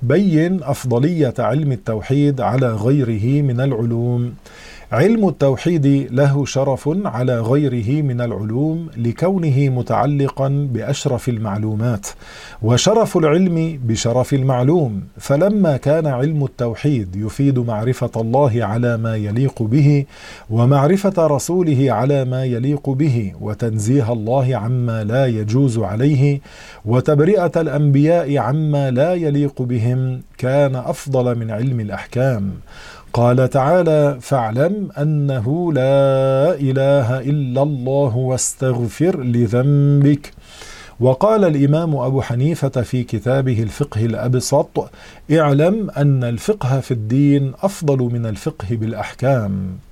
بين أفضلية علم التوحيد على غيره من العلوم. علم التوحيد له شرف على غيره من العلوم لكونه متعلقا بأشرف المعلومات، وشرف العلم بشرف المعلوم. فلما كان علم التوحيد يفيد معرفة الله على ما يليق به، ومعرفة رسوله على ما يليق به، وتنزيه الله عما لا يجوز عليه، وتبرئة الأنبياء عما لا يليق بهم، كان أفضل من علم الأحكام. قال تعالى: فاعلم أنه لا إله إلا الله واستغفر لذنبك. وقال الإمام أبو حنيفة في كتابه الفقه الأبسط: اعلم أن الفقه في الدين أفضل من الفقه بالأحكام.